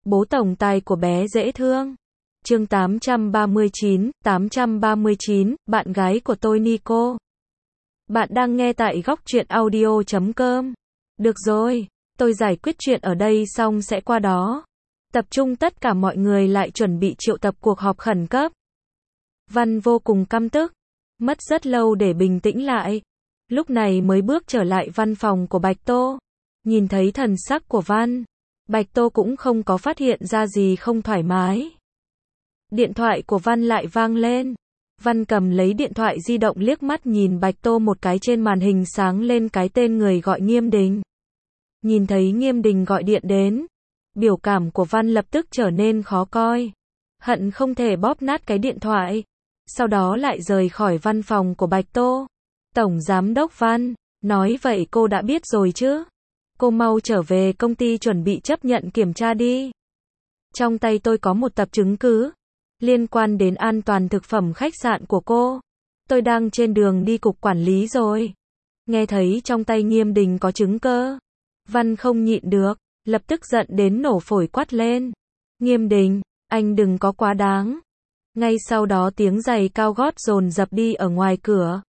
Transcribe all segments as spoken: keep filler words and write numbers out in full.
Bố tổng tài của bé dễ thương. Chương tám trăm ba mươi chín, tám trăm ba mươi chín, bạn gái của tôi Nico. Bạn đang nghe tại góc truyện audio chấm com. Được rồi, tôi giải quyết chuyện ở đây xong sẽ qua đó. Tập trung tất cả mọi người lại chuẩn bị triệu tập cuộc họp khẩn cấp. Văn vô cùng căm tức. Mất rất lâu để bình tĩnh lại. Lúc này mới bước trở lại văn phòng của Bạch Tô. Nhìn thấy thần sắc của Văn, Bạch Tô cũng không có phát hiện ra gì không thoải mái. Điện thoại của Văn lại vang lên. Văn cầm lấy điện thoại di động liếc mắt nhìn Bạch Tô một cái, trên màn hình sáng lên cái tên người gọi Nghiêm Đình. Nhìn thấy Nghiêm Đình gọi điện đến, biểu cảm của Văn lập tức trở nên khó coi. Hận không thể bóp nát cái điện thoại. Sau đó lại rời khỏi văn phòng của Bạch Tô. Tổng Giám đốc Văn, nói vậy cô đã biết rồi chứ? Cô mau trở về công ty chuẩn bị chấp nhận kiểm tra đi. Trong tay tôi có một tập chứng cứ liên quan đến an toàn thực phẩm khách sạn của cô. Tôi đang trên đường đi cục quản lý rồi. Nghe thấy trong tay Nghiêm Đình có chứng cơ, Văn không nhịn được, lập tức giận đến nổ phổi quát lên. Nghiêm Đình, anh đừng có quá đáng. Ngay sau đó tiếng giày cao gót dồn dập đi ở ngoài cửa.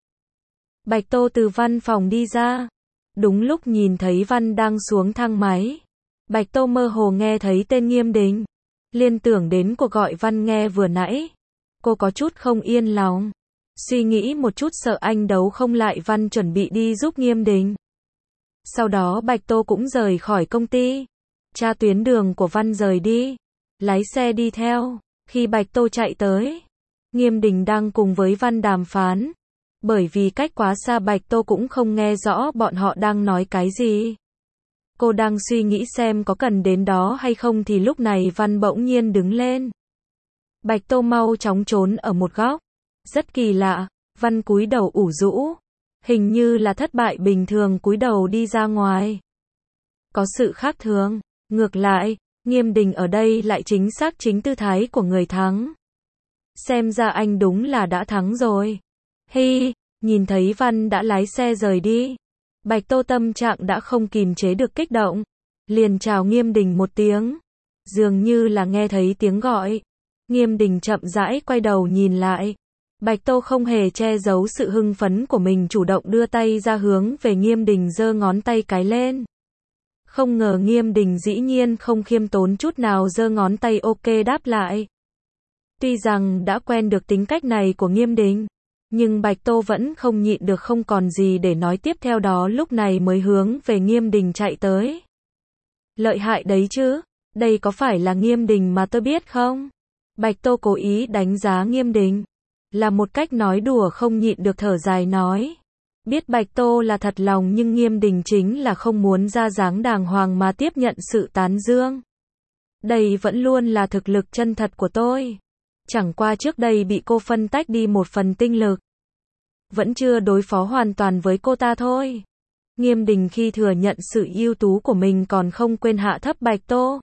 Bạch Tô từ văn phòng đi ra. Đúng lúc nhìn thấy Văn đang xuống thang máy. Bạch Tô mơ hồ nghe thấy tên Nghiêm Đình. Liên tưởng đến cuộc gọi Văn nghe vừa nãy. Cô có chút không yên lòng. Suy nghĩ một chút sợ anh đấu không lại Văn chuẩn bị đi giúp Nghiêm Đình. Sau đó Bạch Tô cũng rời khỏi công ty. Tra tuyến đường của Văn rời đi. Lái xe đi theo. Khi Bạch Tô chạy tới, Nghiêm Đình đang cùng với Văn đàm phán. Bởi vì cách quá xa Bạch Tô cũng không nghe rõ bọn họ đang nói cái gì. Cô đang suy nghĩ xem có cần đến đó hay không thì lúc này Văn bỗng nhiên đứng lên. Bạch Tô mau chóng trốn ở một góc. Rất kỳ lạ, Văn cúi đầu ủ rũ. Hình như là thất bại bình thường cúi đầu đi ra ngoài. Có sự khác thường. Ngược lại, Nghiêm Đình ở đây lại chính xác chính tư thái của người thắng. Xem ra anh đúng là đã thắng rồi. Hi, nhìn thấy Văn đã lái xe rời đi. Bạch Tô tâm trạng đã không kìm chế được kích động. Liền chào Nghiêm Đình một tiếng. Dường như là nghe thấy tiếng gọi. Nghiêm Đình chậm rãi quay đầu nhìn lại. Bạch Tô không hề che giấu sự hưng phấn của mình, chủ động đưa tay ra hướng về Nghiêm Đình giơ ngón tay cái lên. Không ngờ Nghiêm Đình dĩ nhiên không khiêm tốn chút nào, giơ ngón tay ok đáp lại. Tuy rằng đã quen được tính cách này của Nghiêm Đình, nhưng Bạch Tô vẫn không nhịn được không còn gì để nói, tiếp theo đó lúc này mới hướng về Nghiêm Đình chạy tới. Lợi hại đấy chứ, đây có phải là Nghiêm Đình mà tôi biết không? Bạch Tô cố ý đánh giá Nghiêm Đình, là một cách nói đùa, không nhịn được thở dài nói. Biết Bạch Tô là thật lòng nhưng Nghiêm Đình chính là không muốn ra dáng đàng hoàng mà tiếp nhận sự tán dương. Đây vẫn luôn là thực lực chân thật của tôi. Chẳng qua trước đây bị cô phân tách đi một phần tinh lực. Vẫn chưa đối phó hoàn toàn với cô ta thôi. Nghiêm Đình khi thừa nhận sự ưu tú của mình còn không quên hạ thấp Bạch Tô.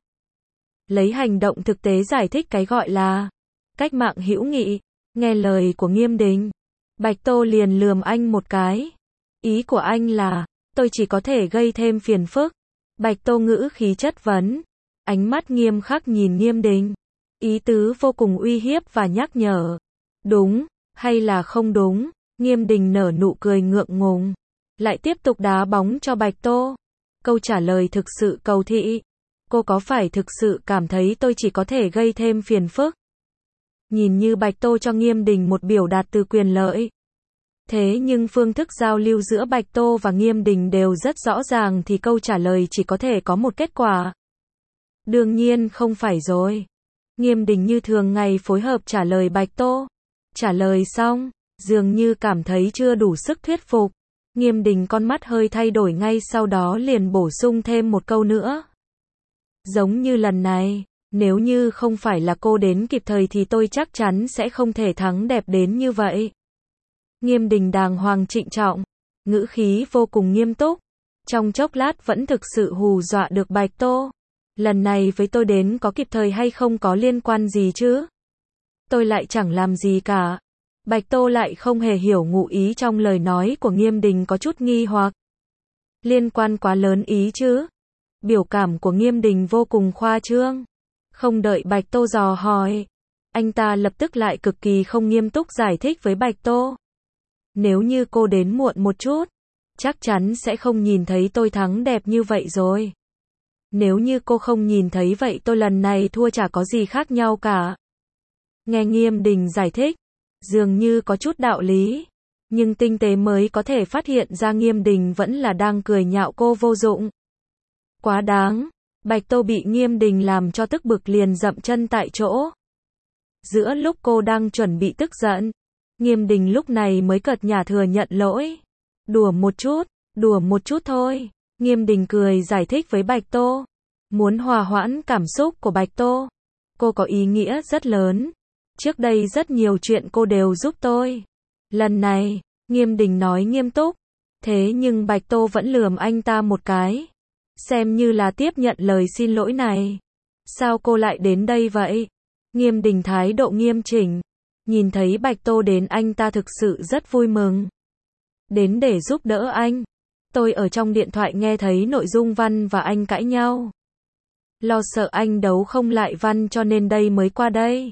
Lấy hành động thực tế giải thích cái gọi là cách mạng hữu nghị. Nghe lời của Nghiêm Đình, Bạch Tô liền lườm anh một cái. Ý của anh là, tôi chỉ có thể gây thêm phiền phức. Bạch Tô ngữ khí chất vấn. Ánh mắt nghiêm khắc nhìn Nghiêm Đình. Ý tứ vô cùng uy hiếp và nhắc nhở. Đúng, hay là không đúng? Nghiêm Đình nở nụ cười ngượng ngùng. Lại tiếp tục đá bóng cho Bạch Tô. Câu trả lời thực sự cầu thị. Cô có phải thực sự cảm thấy tôi chỉ có thể gây thêm phiền phức? Nhìn như Bạch Tô cho Nghiêm Đình một biểu đạt từ quyền lợi. Thế nhưng phương thức giao lưu giữa Bạch Tô và Nghiêm Đình đều rất rõ ràng, thì câu trả lời chỉ có thể có một kết quả. Đương nhiên không phải rồi. Nghiêm Đình như thường ngày phối hợp trả lời Bạch Tô. Trả lời xong, dường như cảm thấy chưa đủ sức thuyết phục. Nghiêm Đình con mắt hơi thay đổi, ngay sau đó liền bổ sung thêm một câu nữa. Giống như lần này, nếu như không phải là cô đến kịp thời thì tôi chắc chắn sẽ không thể thắng đẹp đến như vậy. Nghiêm Đình đàng hoàng trịnh trọng, ngữ khí vô cùng nghiêm túc. Trong chốc lát vẫn thực sự hù dọa được Bạch Tô. Lần này với tôi đến có kịp thời hay không có liên quan gì chứ? Tôi lại chẳng làm gì cả. Bạch Tô lại không hề hiểu ngụ ý trong lời nói của Nghiêm Đình, có chút nghi hoặc. Liên quan quá lớn ý chứ? Biểu cảm của Nghiêm Đình vô cùng khoa trương. Không đợi Bạch Tô dò hỏi, anh ta lập tức lại cực kỳ không nghiêm túc giải thích với Bạch Tô. Nếu như cô đến muộn một chút, chắc chắn sẽ không nhìn thấy tôi thắng đẹp như vậy rồi. Nếu như cô không nhìn thấy vậy tôi lần này thua chả có gì khác nhau cả. Nghe Nghiêm Đình giải thích, dường như có chút đạo lý, nhưng tinh tế mới có thể phát hiện ra Nghiêm Đình vẫn là đang cười nhạo cô vô dụng. Quá đáng, Bạch Tô bị Nghiêm Đình làm cho tức bực liền dậm chân tại chỗ. Giữa lúc cô đang chuẩn bị tức giận, Nghiêm Đình lúc này mới cợt nhả thừa nhận lỗi. Đùa một chút, đùa một chút thôi. Nghiêm Đình cười giải thích với Bạch Tô. Muốn hòa hoãn cảm xúc của Bạch Tô. Cô có ý nghĩa rất lớn. Trước đây rất nhiều chuyện cô đều giúp tôi. Lần này, Nghiêm Đình nói nghiêm túc. Thế nhưng Bạch Tô vẫn lườm anh ta một cái. Xem như là tiếp nhận lời xin lỗi này. Sao cô lại đến đây vậy? Nghiêm Đình thái độ nghiêm chỉnh. Nhìn thấy Bạch Tô đến anh ta thực sự rất vui mừng. Đến để giúp đỡ anh. Tôi ở trong điện thoại nghe thấy nội dung Văn và anh cãi nhau. Lo sợ anh đấu không lại Văn cho nên đây mới qua đây.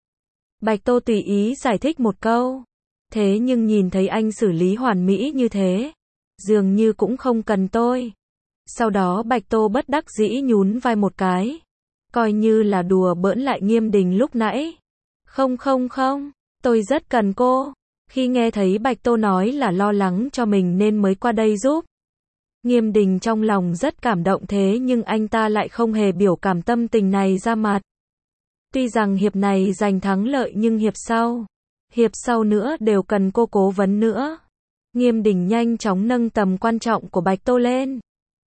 Bạch Tô tùy ý giải thích một câu. Thế nhưng nhìn thấy anh xử lý hoàn mỹ như thế, dường như cũng không cần tôi. Sau đó Bạch Tô bất đắc dĩ nhún vai một cái. Coi như là đùa bỡn lại Nghiêm Đình lúc nãy. Không không không, tôi rất cần cô. Khi nghe thấy Bạch Tô nói là lo lắng cho mình nên mới qua đây giúp. Nghiêm Đình trong lòng rất cảm động thế nhưng anh ta lại không hề biểu cảm tâm tình này ra mặt. Tuy rằng hiệp này giành thắng lợi nhưng hiệp sau, hiệp sau nữa đều cần cô cố vấn nữa. Nghiêm Đình nhanh chóng nâng tầm quan trọng của Bạch Tô lên.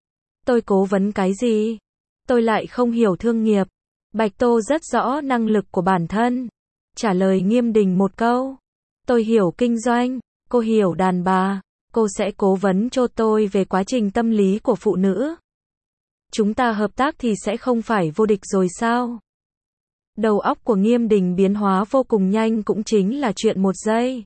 Tôi cố vấn cái gì? Tôi lại không hiểu thương nghiệp. Bạch Tô rất rõ năng lực của bản thân. Trả lời Nghiêm Đình một câu. Tôi hiểu kinh doanh, cô hiểu đàn bà, cô sẽ cố vấn cho tôi về quá trình tâm lý của phụ nữ. Chúng ta hợp tác thì sẽ không phải vô địch rồi sao? Đầu óc của Nghiêm Đình biến hóa vô cùng nhanh cũng chính là chuyện một giây.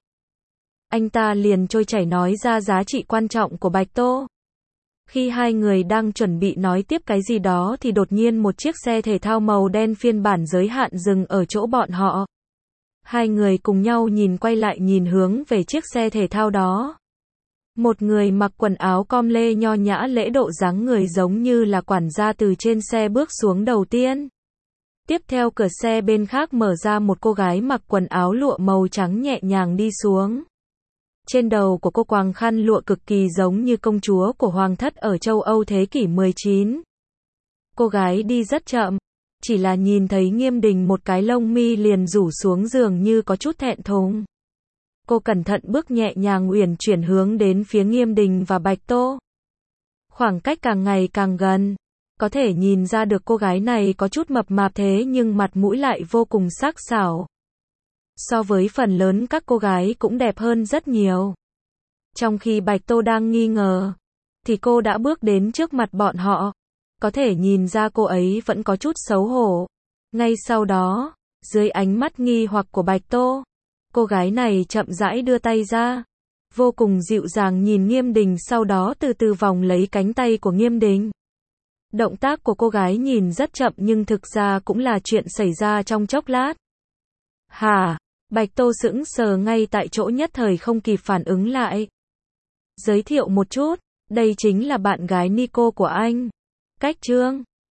Anh ta liền trôi chảy nói ra giá trị quan trọng của Bạch Tô. Khi hai người đang chuẩn bị nói tiếp cái gì đó thì đột nhiên một chiếc xe thể thao màu đen phiên bản giới hạn dừng ở chỗ bọn họ. Hai người cùng nhau nhìn quay lại nhìn hướng về chiếc xe thể thao đó. Một người mặc quần áo com lê nho nhã lễ độ dáng người giống như là quản gia từ trên xe bước xuống đầu tiên. Tiếp theo cửa xe bên khác mở ra một cô gái mặc quần áo lụa màu trắng nhẹ nhàng đi xuống. Trên đầu của cô quàng khăn lụa cực kỳ giống như công chúa của hoàng thất ở châu Âu thế kỷ mười chín. Cô gái đi rất chậm, chỉ là nhìn thấy Nghiêm Đình một cái lông mi liền rủ xuống dường như có chút thẹn thùng. Cô cẩn thận bước nhẹ nhàng uyển chuyển hướng đến phía Nghiêm Đình và Bạch Tô. Khoảng cách càng ngày càng gần, có thể nhìn ra được cô gái này có chút mập mạp thế nhưng mặt mũi lại vô cùng sắc sảo. So với phần lớn các cô gái cũng đẹp hơn rất nhiều. Trong khi Bạch Tô đang nghi ngờ, thì cô đã bước đến trước mặt bọn họ. Có thể nhìn ra cô ấy vẫn có chút xấu hổ. Ngay sau đó, dưới ánh mắt nghi hoặc của Bạch Tô, cô gái này chậm rãi đưa tay ra, vô cùng dịu dàng nhìn Nghiêm Đình sau đó từ từ vòng lấy cánh tay của Nghiêm Đình. Động tác của cô gái nhìn rất chậm nhưng thực ra cũng là chuyện xảy ra trong chốc lát. Hả? Bạch Tô sững sờ ngay tại chỗ nhất thời không kịp phản ứng lại. Giới thiệu một chút, đây chính là bạn gái Nico của anh. Cách Trương.